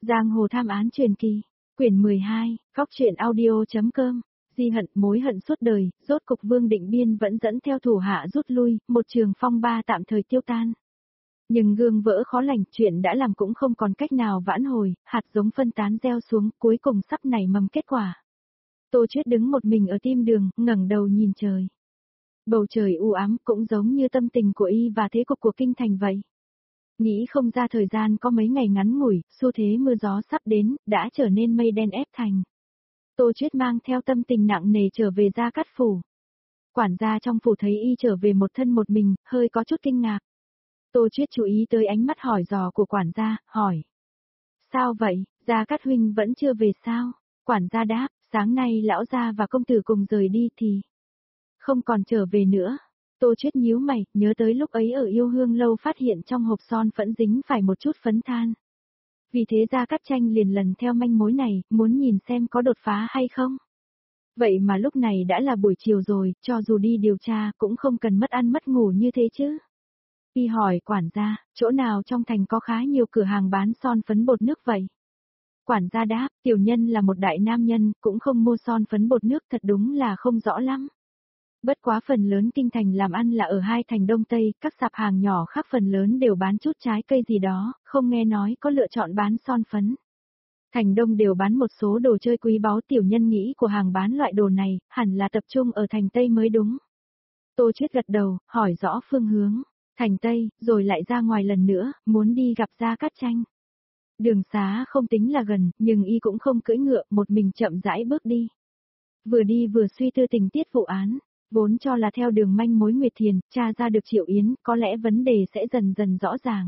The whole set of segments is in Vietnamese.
Giang hồ tham án truyền kỳ, quyển 12, góc truyện audio.com, di hận mối hận suốt đời, rốt cục Vương Định Biên vẫn dẫn theo thủ hạ rút lui, một trường phong ba tạm thời tiêu tan. Nhưng gương vỡ khó lành, chuyện đã làm cũng không còn cách nào vãn hồi, hạt giống phân tán gieo xuống, cuối cùng sắp nảy mầm kết quả. Tô Chuyết đứng một mình ở tim đường, ngẩng đầu nhìn trời. Bầu trời u ám cũng giống như tâm tình của y và thế cục của kinh thành vậy. Nghĩ không ra thời gian có mấy ngày ngắn ngủi, xu thế mưa gió sắp đến, đã trở nên mây đen ép thành. Tô Chuyết mang theo tâm tình nặng nề trở về Gia Cát Phủ. Quản gia trong phủ thấy y trở về một thân một mình, hơi có chút kinh ngạc. Tô Chuyết chú ý tới ánh mắt hỏi dò của quản gia, hỏi. Sao vậy, Gia Cát huynh vẫn chưa về sao? Quản gia đáp, sáng nay lão gia và công tử cùng rời đi thì không còn trở về nữa. Tô Chuyết nhíu mày, nhớ tới lúc ấy ở Yêu Hương lâu phát hiện trong hộp son phẫn dính phải một chút phấn than. Vì thế Gia Cát Tranh liền lần theo manh mối này, muốn nhìn xem có đột phá hay không. Vậy mà lúc này đã là buổi chiều rồi, cho dù đi điều tra cũng không cần mất ăn mất ngủ như thế chứ. Y hỏi quản gia, chỗ nào trong thành có khá nhiều cửa hàng bán son phấn bột nước vậy? Quản gia đáp, tiểu nhân là một đại nam nhân, cũng không mua son phấn bột nước, thật đúng là không rõ lắm. Bất quá phần lớn kinh thành làm ăn là ở hai thành Đông Tây, các sạp hàng nhỏ khác phần lớn đều bán chút trái cây gì đó, không nghe nói có lựa chọn bán son phấn. Thành Đông đều bán một số đồ chơi quý báu, tiểu nhân nghĩ của hàng bán loại đồ này, hẳn là tập trung ở thành Tây mới đúng. Tô Chuyết gật đầu, hỏi rõ phương hướng, thành Tây, rồi lại ra ngoài lần nữa, muốn đi gặp Gia Cát Tranh. Đường xá không tính là gần, nhưng y cũng không cưỡi ngựa, một mình chậm rãi bước đi. Vừa đi vừa suy tư tình tiết vụ án. Vốn cho là theo đường manh mối Nguyệt Thiền, tra ra được Triệu Yến, có lẽ vấn đề sẽ dần dần rõ ràng.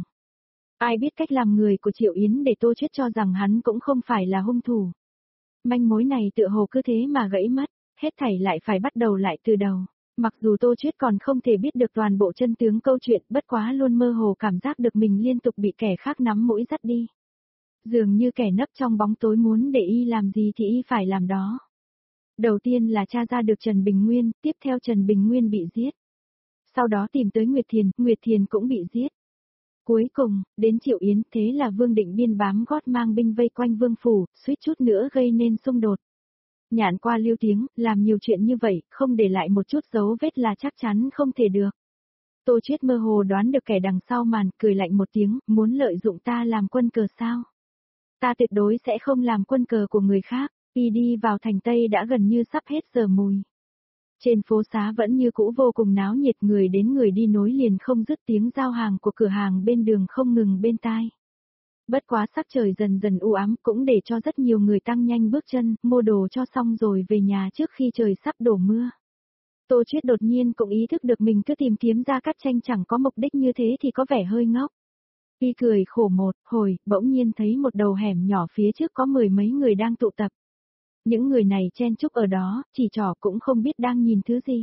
Ai biết cách làm người của Triệu Yến để Tô Chuyết cho rằng hắn cũng không phải là hung thủ. Manh mối này tựa hồ cứ thế mà gãy mất, hết thảy lại phải bắt đầu lại từ đầu. Mặc dù Tô Chuyết còn không thể biết được toàn bộ chân tướng câu chuyện, bất quá luôn mơ hồ cảm giác được mình liên tục bị kẻ khác nắm mũi dắt đi. Dường như kẻ nấp trong bóng tối muốn để y làm gì thì y phải làm đó. Đầu tiên là tra ra được Trần Bình Nguyên, tiếp theo Trần Bình Nguyên bị giết. Sau đó tìm tới Nguyệt Thiền cũng bị giết. Cuối cùng, đến Triệu Yến, thế là Vương Định Biên bám gót mang binh vây quanh Vương Phủ, suýt chút nữa gây nên xung đột. Nhạn qua lưu tiếng, làm nhiều chuyện như vậy, không để lại một chút dấu vết là chắc chắn không thể được. Tô Chuyết mơ hồ đoán được kẻ đằng sau màn, cười lạnh một tiếng, muốn lợi dụng ta làm quân cờ sao? Ta tuyệt đối sẽ không làm quân cờ của người khác. Y đi vào thành Tây đã gần như sắp hết giờ mùi. Trên phố xá vẫn như cũ vô cùng náo nhiệt, người đến người đi nối liền không dứt, tiếng giao hàng của cửa hàng bên đường không ngừng bên tai. Bất quá sắc trời dần dần u ám cũng để cho rất nhiều người tăng nhanh bước chân, mua đồ cho xong rồi về nhà trước khi trời sắp đổ mưa. Tô Chuyết đột nhiên cũng ý thức được mình cứ tìm kiếm Gia Cát Tranh chẳng có mục đích như thế thì có vẻ hơi ngốc. Y cười khổ một hồi, bỗng nhiên thấy một đầu hẻm nhỏ phía trước có mười mấy người đang tụ tập. Những người này chen chúc ở đó, chỉ trỏ cũng không biết đang nhìn thứ gì.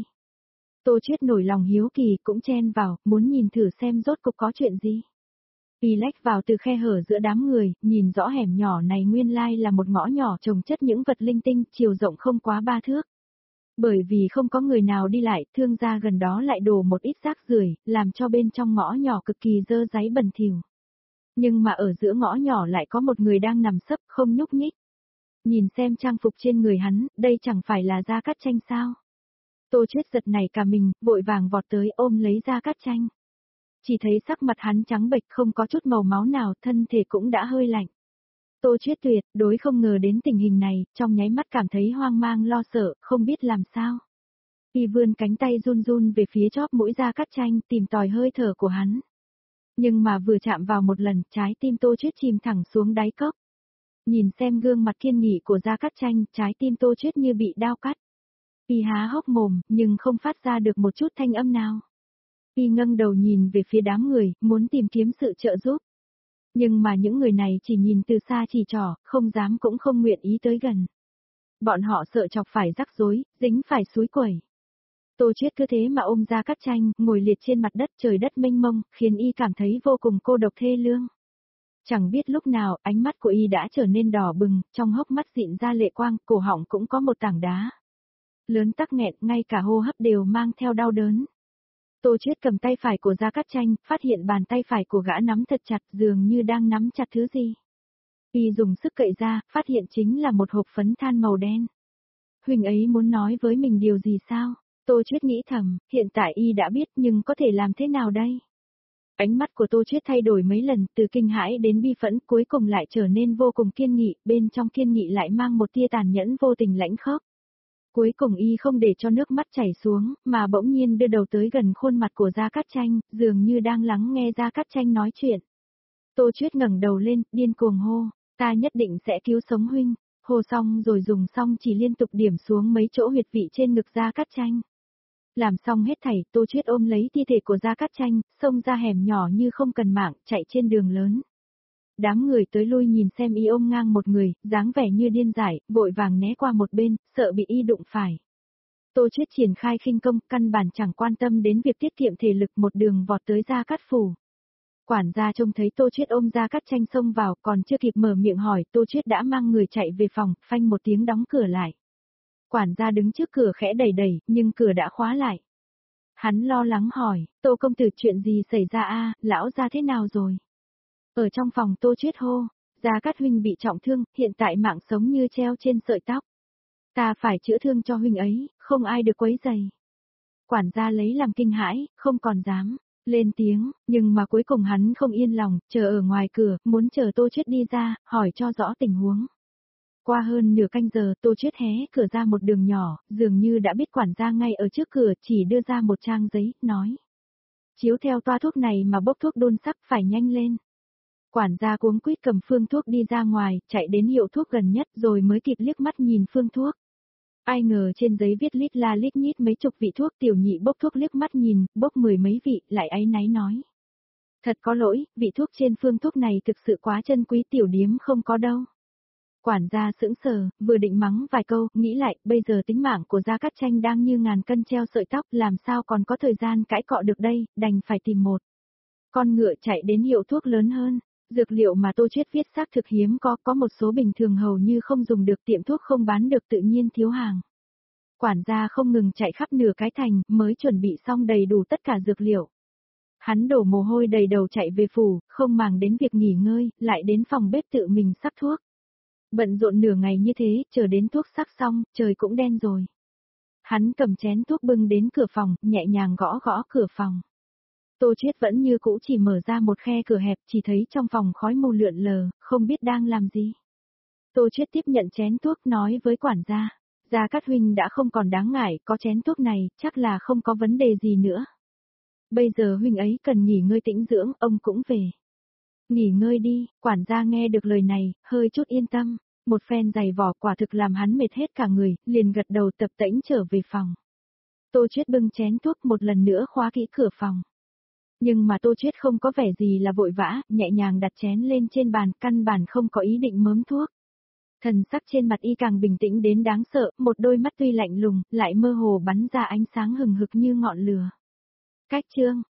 Tô Chuyết nổi lòng hiếu kỳ cũng chen vào, muốn nhìn thử xem rốt cục có chuyện gì. Y lách vào từ khe hở giữa đám người, nhìn rõ hẻm nhỏ này nguyên lai là một ngõ nhỏ trồng chất những vật linh tinh, chiều rộng không quá 3 thước. Bởi vì không có người nào đi lại, thương gia gần đó lại đổ một ít rác rưởi, làm cho bên trong ngõ nhỏ cực kỳ dơ dáy bẩn thỉu. Nhưng mà ở giữa ngõ nhỏ lại có một người đang nằm sấp không nhúc nhích. Nhìn xem trang phục trên người hắn, đây chẳng phải là Gia Cát Tranh sao? Tô Chuyết giật nảy cả mình, vội vàng vọt tới ôm lấy Gia Cát Tranh. Chỉ thấy sắc mặt hắn trắng bệch không có chút màu máu nào, thân thể cũng đã hơi lạnh. Tô Chuyết tuyệt đối không ngờ đến tình hình này, trong nháy mắt cảm thấy hoang mang lo sợ, không biết làm sao. Y vươn cánh tay run run về phía chóp mũi Gia Cát Tranh tìm tòi hơi thở của hắn. Nhưng mà vừa chạm vào một lần, trái tim Tô Chuyết chìm thẳng xuống đáy cốc. Nhìn xem gương mặt kiên nghị của Gia Cát Tranh, trái tim Tô Chuyết như bị đao cắt. Y há hốc mồm, nhưng không phát ra được một chút thanh âm nào. Y ngẩng đầu nhìn về phía đám người, muốn tìm kiếm sự trợ giúp. Nhưng mà những người này chỉ nhìn từ xa chỉ trỏ, không dám cũng không nguyện ý tới gần. Bọn họ sợ chọc phải rắc rối, dính phải suối quẩy. Tô Chuyết cứ thế mà ôm Gia Cát Tranh, ngồi liệt trên mặt đất, trời đất mênh mông, khiến y cảm thấy vô cùng cô độc thê lương. Chẳng biết lúc nào, ánh mắt của y đã trở nên đỏ bừng, trong hốc mắt dịn ra lệ quang, cổ họng cũng có một tảng đá lớn tắc nghẹn, ngay cả hô hấp đều mang theo đau đớn. Tô Chuyết cầm tay phải của Gia Cát Tranh, phát hiện bàn tay phải của gã nắm thật chặt, dường như đang nắm chặt thứ gì. Y dùng sức cậy ra, phát hiện chính là một hộp phấn than màu đen. Huynh ấy muốn nói với mình điều gì sao? Tô Chuyết nghĩ thầm, hiện tại Y đã biết nhưng có thể làm thế nào đây? Ánh mắt của Tô Chuyết thay đổi mấy lần, từ kinh hãi đến bi phẫn, cuối cùng lại trở nên vô cùng kiên nghị, bên trong kiên nghị lại mang một tia tàn nhẫn vô tình lãnh khốc. Cuối cùng Y không để cho nước mắt chảy xuống, mà bỗng nhiên đưa đầu tới gần khuôn mặt của Gia Cát Tranh, dường như đang lắng nghe Gia Cát Tranh nói chuyện. Tô Chuyết ngẩng đầu lên, điên cuồng hô, ta nhất định sẽ cứu sống huynh. Hô xong rồi dùng xong chỉ liên tục điểm xuống mấy chỗ huyệt vị trên ngực Gia Cát Tranh. Làm xong hết thảy, Tô Chuyết ôm lấy thi thể của Gia Cát Tranh, xông ra hẻm nhỏ như không cần mạng, chạy trên đường lớn. Đám người tới lui nhìn xem Y ôm ngang một người, dáng vẻ như điên dại, vội vàng né qua một bên, sợ bị Y đụng phải. Tô Chuyết triển khai khinh công, căn bản chẳng quan tâm đến việc tiết kiệm thể lực, một đường vọt tới Gia Cát phủ. Quản gia trông thấy Tô Chuyết ôm Gia Cát Tranh xông vào, còn chưa kịp mở miệng hỏi, Tô Chuyết đã mang người chạy về phòng, phanh một tiếng đóng cửa lại. Quản gia đứng trước cửa khẽ đẩy đẩy, nhưng cửa đã khóa lại. Hắn lo lắng hỏi, Tô công tử chuyện gì xảy ra a, lão gia thế nào rồi? Ở trong phòng Tô Chuyết hô, Gia Cát huynh bị trọng thương, hiện tại mạng sống như treo trên sợi tóc. Ta phải chữa thương cho huynh ấy, không ai được quấy rầy. Quản gia lấy làm kinh hãi, không còn dám lên tiếng, nhưng mà cuối cùng hắn không yên lòng, chờ ở ngoài cửa, muốn chờ Tô Chuyết đi ra, hỏi cho rõ tình huống. Qua hơn nửa canh giờ, Tô Chuyết hé cửa ra một đường nhỏ, dường như đã biết quản gia ngay ở trước cửa, chỉ đưa ra một trang giấy, nói. Chiếu theo toa thuốc này mà bốc thuốc đôn sắc phải nhanh lên. Quản gia cuống quýt cầm phương thuốc đi ra ngoài, chạy đến hiệu thuốc gần nhất rồi mới kịp liếc mắt nhìn phương thuốc. Ai ngờ trên giấy viết lít la lít nhít mấy chục vị thuốc, Tiểu Nhị bốc thuốc liếc mắt nhìn, bốc 10 mấy vị, lại áy náy nói. Thật có lỗi, vị thuốc trên phương thuốc này thực sự quá chân quý, tiểu điếm không có đâu. Quản gia sững sờ, vừa định mắng vài câu, nghĩ lại, bây giờ tính mạng của Gia Cát Tranh đang như ngàn cân treo sợi tóc, làm sao còn có thời gian cãi cọ được đây, đành phải tìm một con ngựa chạy đến hiệu thuốc lớn hơn. Dược liệu mà Tô Chuyết viết xác thực hiếm có một số bình thường hầu như không dùng được, tiệm thuốc không bán được, tự nhiên thiếu hàng. Quản gia không ngừng chạy khắp nửa cái thành, mới chuẩn bị xong đầy đủ tất cả dược liệu. Hắn đổ mồ hôi đầy đầu chạy về phủ, không màng đến việc nghỉ ngơi, lại đến phòng bếp tự mình sắc thuốc. Bận rộn nửa ngày như thế, chờ đến thuốc sắc xong, trời cũng đen rồi. Hắn cầm chén thuốc bưng đến cửa phòng, nhẹ nhàng gõ gõ cửa phòng. Tô Chuyết vẫn như cũ chỉ mở ra một khe cửa hẹp, chỉ thấy trong phòng khói mù lượn lờ, không biết đang làm gì. Tô Chuyết tiếp nhận chén thuốc, nói với quản gia. Gia Cát huynh đã không còn đáng ngại, có chén thuốc này, chắc là không có vấn đề gì nữa. Bây giờ huynh ấy cần nghỉ ngơi tĩnh dưỡng, ông cũng về. Nghỉ ngơi đi, quản gia nghe được lời này, hơi chút yên tâm. Một phen giày vò quả thực làm hắn mệt hết cả người, liền gật đầu tập tễnh trở về phòng. Tô Chuyết bưng chén thuốc một lần nữa khóa kỹ cửa phòng. Nhưng mà Tô Chuyết không có vẻ gì là vội vã, nhẹ nhàng đặt chén lên trên bàn, căn bản không có ý định mớm thuốc. Thần sắc trên mặt Y càng bình tĩnh đến đáng sợ, một đôi mắt tuy lạnh lùng, lại mơ hồ bắn ra ánh sáng hừng hực như ngọn lửa. Cách chương